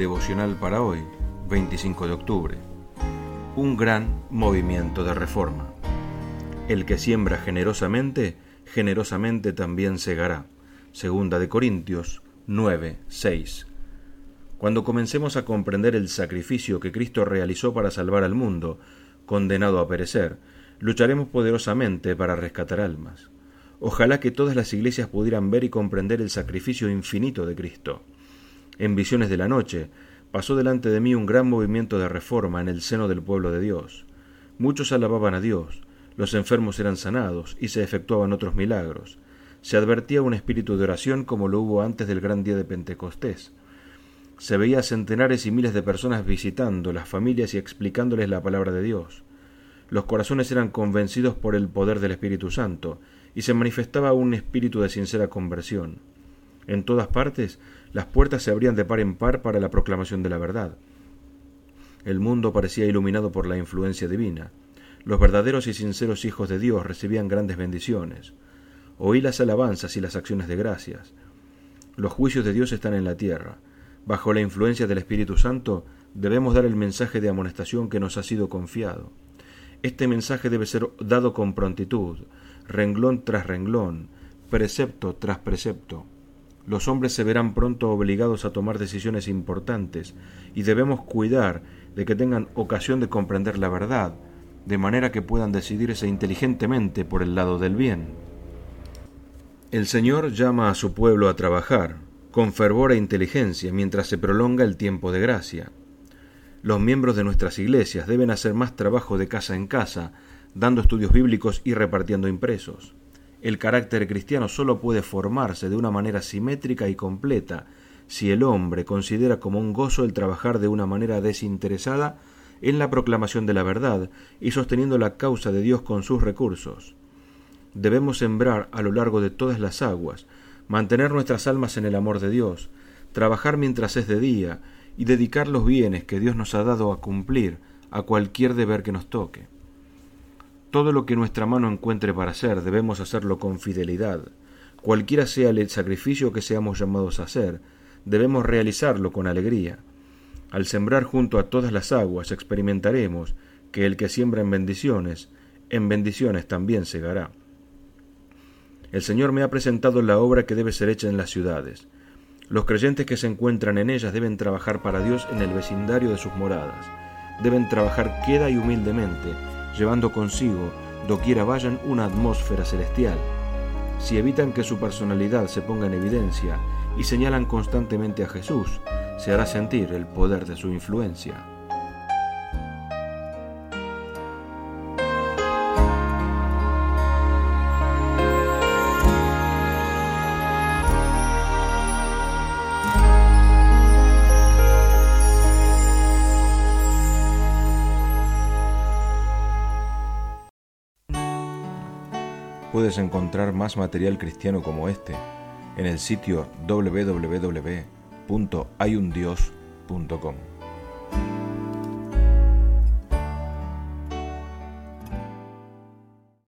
devocional para hoy, 25 de octubre. Un gran movimiento de reforma. El que siembra generosamente, generosamente también segará. Segunda de Corintios 9:6. Cuando comencemos a comprender el sacrificio que Cristo realizó para salvar al mundo, condenado a perecer, lucharemos poderosamente para rescatar almas. Ojalá que todas las iglesias pudieran ver y comprender el sacrificio infinito de Cristo. En visiones de la noche, pasó delante de mí un gran movimiento de reforma en el seno del pueblo de Dios. Muchos alababan a Dios, los enfermos eran sanados y se efectuaban otros milagros. Se advertía un espíritu de oración como lo hubo antes del gran día de Pentecostés. Se veía centenares y miles de personas visitando las familias y explicándoles la palabra de Dios. Los corazones eran convencidos por el poder del Espíritu Santo y se manifestaba un espíritu de sincera conversión. En todas partes, las puertas se abrían de par en par para la proclamación de la verdad. El mundo parecía iluminado por la influencia divina. Los verdaderos y sinceros hijos de Dios recibían grandes bendiciones. Oí las alabanzas y las acciones de gracias. Los juicios de Dios están en la tierra. Bajo la influencia del Espíritu Santo, debemos dar el mensaje de amonestación que nos ha sido confiado. Este mensaje debe ser dado con prontitud, renglón tras renglón, precepto tras precepto. Los hombres se verán pronto obligados a tomar decisiones importantes y debemos cuidar de que tengan ocasión de comprender la verdad, de manera que puedan decidirse inteligentemente por el lado del bien. El Señor llama a su pueblo a trabajar, con fervor e inteligencia, mientras se prolonga el tiempo de gracia. Los miembros de nuestras iglesias deben hacer más trabajo de casa en casa, dando estudios bíblicos y repartiendo impresos. El carácter cristiano solo puede formarse de una manera simétrica y completa si el hombre considera como un gozo el trabajar de una manera desinteresada en la proclamación de la verdad y sosteniendo la causa de Dios con sus recursos. Debemos sembrar a lo largo de todas las aguas, mantener nuestras almas en el amor de Dios, trabajar mientras es de día y dedicar los bienes que Dios nos ha dado a cumplir a cualquier deber que nos toque. Todo lo que nuestra mano encuentre para hacer, debemos hacerlo con fidelidad. Cualquiera sea el sacrificio que seamos llamados a hacer, debemos realizarlo con alegría. Al sembrar junto a todas las aguas, experimentaremos que el que siembra en bendiciones también segará. El Señor me ha presentado la obra que debe ser hecha en las ciudades. Los creyentes que se encuentran en ellas deben trabajar para Dios en el vecindario de sus moradas. Deben trabajar queda y humildemente, llevando consigo, doquiera vayan, una atmósfera celestial. Si evitan que su personalidad se ponga en evidencia y señalan constantemente a Jesús, se hará sentir el poder de su influencia. Puedes encontrar más material cristiano como este en el sitio www.hayundios.com.